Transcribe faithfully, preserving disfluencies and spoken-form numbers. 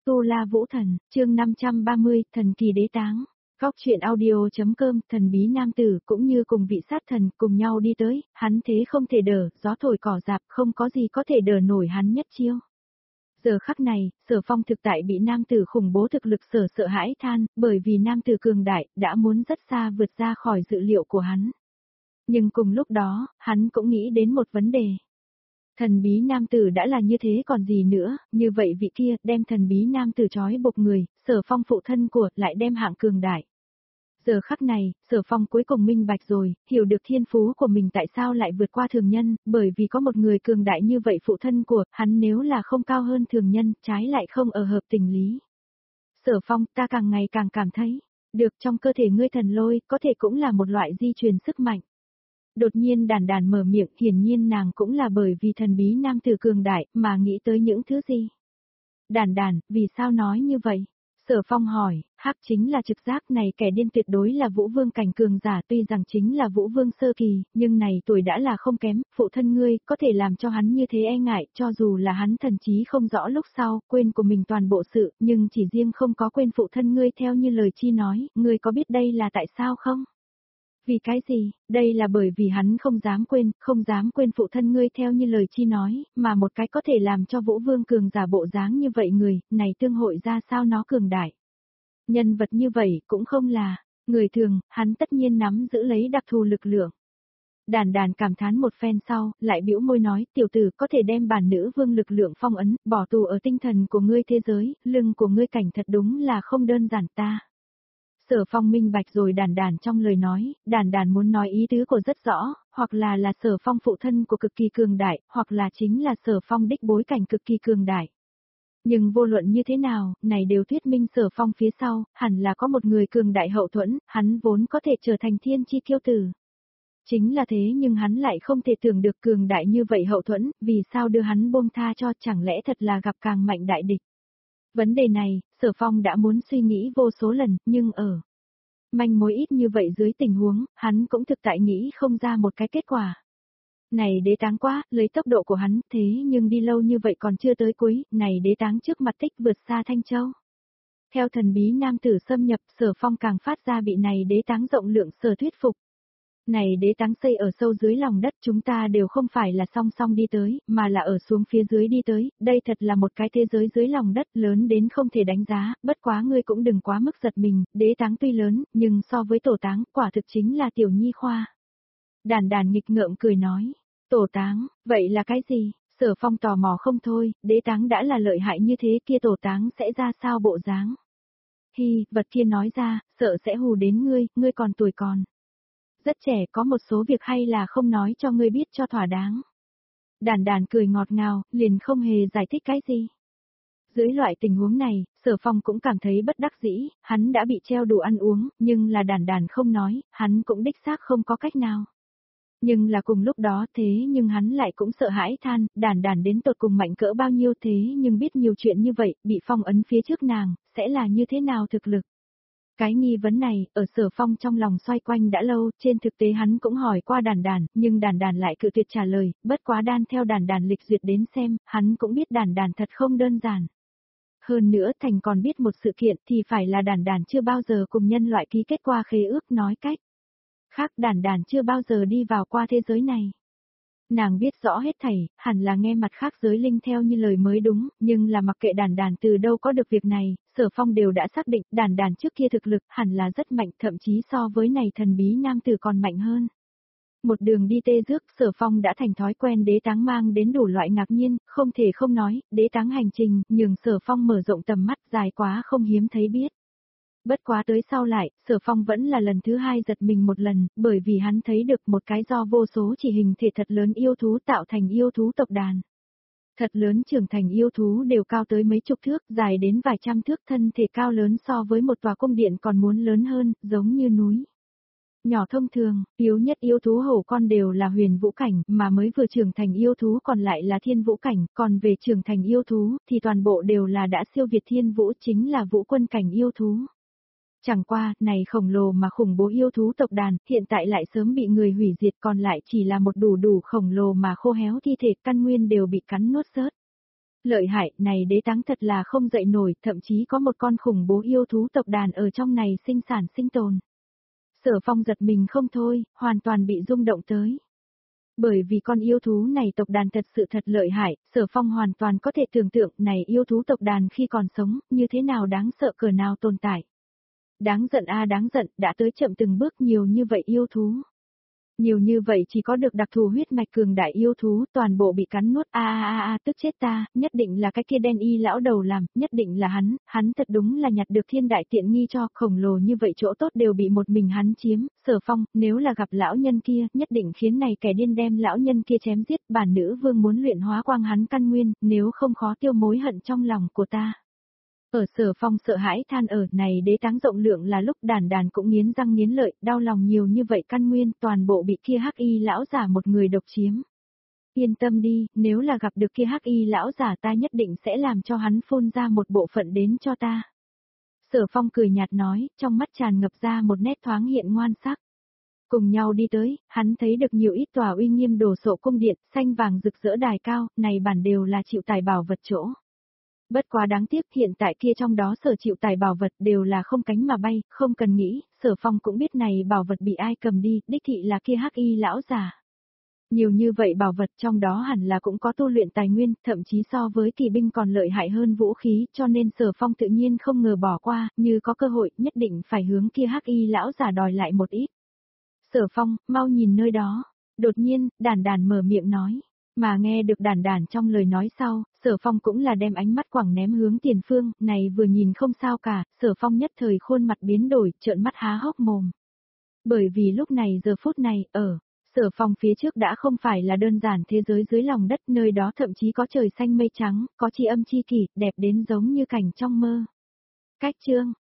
Tu La Vũ Thần, chương năm trăm ba mươi, Thần Kỳ Đế Táng. Góc truyện audio.com, thần bí nam tử cũng như cùng vị sát thần cùng nhau đi tới, hắn thế không thể đỡ, gió thổi cỏ rạp không có gì có thể đỡ nổi hắn nhất chiêu. Giờ khắc này, Sở Phong thực tại bị nam tử khủng bố thực lực sở sợ hãi than, bởi vì nam tử cường đại, đã muốn rất xa vượt ra khỏi dự liệu của hắn. Nhưng cùng lúc đó, hắn cũng nghĩ đến một vấn đề. Thần bí nam tử đã là như thế còn gì nữa, như vậy vị kia đem thần bí nam tử trói buộc người, Sở Phong phụ thân của lại đem hạng cường đại. Giờ khắc này, Sở Phong cuối cùng minh bạch rồi, hiểu được thiên phú của mình tại sao lại vượt qua thường nhân, bởi vì có một người cường đại như vậy phụ thân của hắn nếu là không cao hơn thường nhân, trái lại không ở hợp tình lý. Sở Phong, ta càng ngày càng cảm thấy, được trong cơ thể ngươi thần lôi, có thể cũng là một loại di truyền sức mạnh. Đột nhiên Đàn Đàn mở miệng, hiển nhiên nàng cũng là bởi vì thần bí nam tử cường đại mà nghĩ tới những thứ gì. Đàn Đàn, vì sao nói như vậy? Sở Phong hỏi, hắc chính là trực giác này kẻ điên tuyệt đối là Vũ Vương cảnh cường giả, tuy rằng chính là Vũ Vương sơ kỳ, nhưng này tuổi đã là không kém, phụ thân ngươi có thể làm cho hắn như thế e ngại, cho dù là hắn thần trí không rõ lúc sau, quên của mình toàn bộ sự, nhưng chỉ riêng không có quên phụ thân ngươi theo như lời chi nói, ngươi có biết đây là tại sao không? Vì cái gì? Đây là bởi vì hắn không dám quên, không dám quên phụ thân ngươi theo như lời chi nói, mà một cái có thể làm cho Vũ Vương cường giả bộ dáng như vậy người, này tương hội ra sao nó cường đại. Nhân vật như vậy cũng không là, người thường, hắn tất nhiên nắm giữ lấy đặc thù lực lượng. Đàn Đàn cảm thán một phen sau, lại bĩu môi nói, tiểu tử có thể đem bản nữ vương lực lượng phong ấn, bỏ tù ở tinh thần của ngươi thế giới, lưng của ngươi cảnh thật đúng là không đơn giản ta. Sở Phong minh bạch rồi Đàn Đàn trong lời nói, Đàn Đàn muốn nói ý tứ của rất rõ, hoặc là là Sở Phong phụ thân của cực kỳ cường đại, hoặc là chính là Sở Phong đích bối cảnh cực kỳ cường đại. Nhưng vô luận như thế nào, này đều thuyết minh Sở Phong phía sau, hẳn là có một người cường đại hậu thuẫn, hắn vốn có thể trở thành thiên chi kiêu tử. Chính là thế nhưng hắn lại không thể tưởng được cường đại như vậy hậu thuẫn, vì sao đưa hắn buông tha cho, chẳng lẽ thật là gặp càng mạnh đại địch. Vấn đề này, Sở Phong đã muốn suy nghĩ vô số lần, nhưng ở manh mối ít như vậy dưới tình huống, hắn cũng thực tại nghĩ không ra một cái kết quả. Này đế táng quá, lấy tốc độ của hắn, thế nhưng đi lâu như vậy còn chưa tới cuối, này đế táng trước mặt tích vượt xa Thanh Châu. Theo thần bí nam tử xâm nhập, Sở Phong càng phát ra bị này đế táng rộng lượng sở thuyết phục. Này đế táng xây ở sâu dưới lòng đất, chúng ta đều không phải là song song đi tới, mà là ở xuống phía dưới đi tới, đây thật là một cái thế giới dưới lòng đất lớn đến không thể đánh giá, bất quá ngươi cũng đừng quá mức giật mình, đế táng tuy lớn, nhưng so với tổ táng, quả thực chính là tiểu nhi khoa. Đàn Đàn nghịch ngợm cười nói, tổ táng, vậy là cái gì? Sở Phong tò mò không thôi, đế táng đã là lợi hại như thế kia tổ táng sẽ ra sao bộ dáng? Hi, vật kia nói ra, sợ sẽ hù đến ngươi, ngươi còn tuổi còn rất trẻ, có một số việc hay là không nói cho ngươi biết cho thỏa đáng. Đàn Đàn cười ngọt ngào, liền không hề giải thích cái gì. Dưới loại tình huống này, Sở Phong cũng cảm thấy bất đắc dĩ, hắn đã bị treo đủ ăn uống, nhưng là Đàn Đàn không nói, hắn cũng đích xác không có cách nào. Nhưng là cùng lúc đó thế nhưng hắn lại cũng sợ hãi than, Đàn Đàn đến tột cùng mạnh cỡ bao nhiêu thế nhưng biết nhiều chuyện như vậy, bị phong ấn phía trước nàng, sẽ là như thế nào thực lực. Cái nghi vấn này, ở Sở Phong trong lòng xoay quanh đã lâu, trên thực tế hắn cũng hỏi qua Đàn Đàn, nhưng Đàn Đàn lại cự tuyệt trả lời, bất quá đan theo Đàn Đàn lịch duyệt đến xem, hắn cũng biết Đàn Đàn thật không đơn giản. Hơn nữa Thành còn biết một sự kiện thì phải là Đàn Đàn chưa bao giờ cùng nhân loại ký kết qua khế ước nói cách. Khác Đàn Đàn chưa bao giờ đi vào qua thế giới này. Nàng biết rõ hết thảy, hẳn là nghe mặt khác giới linh theo như lời mới đúng, nhưng là mặc kệ Đàn Đàn từ đâu có được việc này, Sở Phong đều đã xác định Đàn Đàn trước kia thực lực hẳn là rất mạnh, thậm chí so với này thần bí nam tử còn mạnh hơn. Một đường đi tê rước, Sở Phong đã thành thói quen đế táng mang đến đủ loại ngạc nhiên, không thể không nói, đế táng hành trình, nhường Sở Phong mở rộng tầm mắt dài quá không hiếm thấy biết. Bất quá tới sau lại, Sở Phong vẫn là lần thứ hai giật mình một lần, bởi vì hắn thấy được một cái do vô số chỉ hình thể thật lớn yêu thú tạo thành yêu thú tộc đàn. Thật lớn trưởng thành yêu thú đều cao tới mấy chục thước, dài đến vài trăm thước, thân thể cao lớn so với một tòa cung điện còn muốn lớn hơn, giống như núi. Nhỏ thông thường, yếu nhất yêu thú hổ con đều là huyền vũ cảnh, mà mới vừa trưởng thành yêu thú còn lại là thiên vũ cảnh, còn về trưởng thành yêu thú thì toàn bộ đều là đã siêu việt thiên vũ, chính là vũ quân cảnh yêu thú. Chẳng qua, này khổng lồ mà khủng bố yêu thú tộc đàn, hiện tại lại sớm bị người hủy diệt, còn lại chỉ là một đủ đủ khổng lồ mà khô héo thi thể, căn nguyên đều bị cắn nuốt sớt. Lợi hại, này đế táng thật là không dậy nổi, thậm chí có một con khủng bố yêu thú tộc đàn ở trong này sinh sản sinh tồn. Sở Phong giật mình không thôi, hoàn toàn bị rung động tới. Bởi vì con yêu thú này tộc đàn thật sự thật lợi hại, Sở Phong hoàn toàn có thể tưởng tượng này yêu thú tộc đàn khi còn sống, như thế nào đáng sợ cỡ nào tồn tại. Đáng giận a đáng giận, đã tới chậm từng bước nhiều như vậy yêu thú. Nhiều như vậy chỉ có được đặc thù huyết mạch cường đại yêu thú, toàn bộ bị cắn nuốt a a a a tức chết ta, nhất định là cái kia đen y lão đầu làm, nhất định là hắn, hắn thật đúng là nhặt được thiên đại tiện nghi cho, khổng lồ như vậy chỗ tốt đều bị một mình hắn chiếm, Sở Phong, nếu là gặp lão nhân kia, nhất định khiến này kẻ điên đem lão nhân kia chém giết, bản nữ vương muốn luyện hóa quang hắn căn nguyên, nếu không khó tiêu mối hận trong lòng của ta. Ở Sở Phong sợ hãi than ở này đế táng rộng lượng là lúc đàn đàn cũng nghiến răng nghiến lợi, đau lòng nhiều như vậy căn nguyên toàn bộ bị kia hắc y lão giả một người độc chiếm. Yên tâm đi, nếu là gặp được kia hắc y lão giả ta nhất định sẽ làm cho hắn phun ra một bộ phận đến cho ta. Sở Phong cười nhạt nói, trong mắt tràn ngập ra một nét thoáng hiện ngoan sắc. Cùng nhau đi tới, hắn thấy được nhiều ít tòa uy nghiêm đồ sộ cung điện, xanh vàng rực rỡ đài cao, này bản đều là chịu tài bảo vật chỗ. Bất quá đáng tiếc hiện tại kia trong đó sở chịu tài bảo vật đều là không cánh mà bay, không cần nghĩ, Sở Phong cũng biết này bảo vật bị ai cầm đi, đích thị là kia hắc y lão giả. Nhiều như vậy bảo vật trong đó hẳn là cũng có tu luyện tài nguyên, thậm chí so với kỳ binh còn lợi hại hơn vũ khí, cho nên Sở Phong tự nhiên không ngờ bỏ qua, như có cơ hội nhất định phải hướng kia hắc y lão giả đòi lại một ít. Sở Phong, mau nhìn nơi đó. Đột nhiên, đàn đàn mở miệng nói. Mà nghe được đàn đàn trong lời nói sau, Sở Phong cũng là đem ánh mắt quẳng ném hướng tiền phương, này vừa nhìn không sao cả, Sở Phong nhất thời khuôn mặt biến đổi, trợn mắt há hốc mồm. Bởi vì lúc này giờ phút này, ở, Sở Phong phía trước đã không phải là đơn giản thế giới dưới lòng đất, nơi đó thậm chí có trời xanh mây trắng, có chi âm chi kỷ, đẹp đến giống như cảnh trong mơ. Cách chương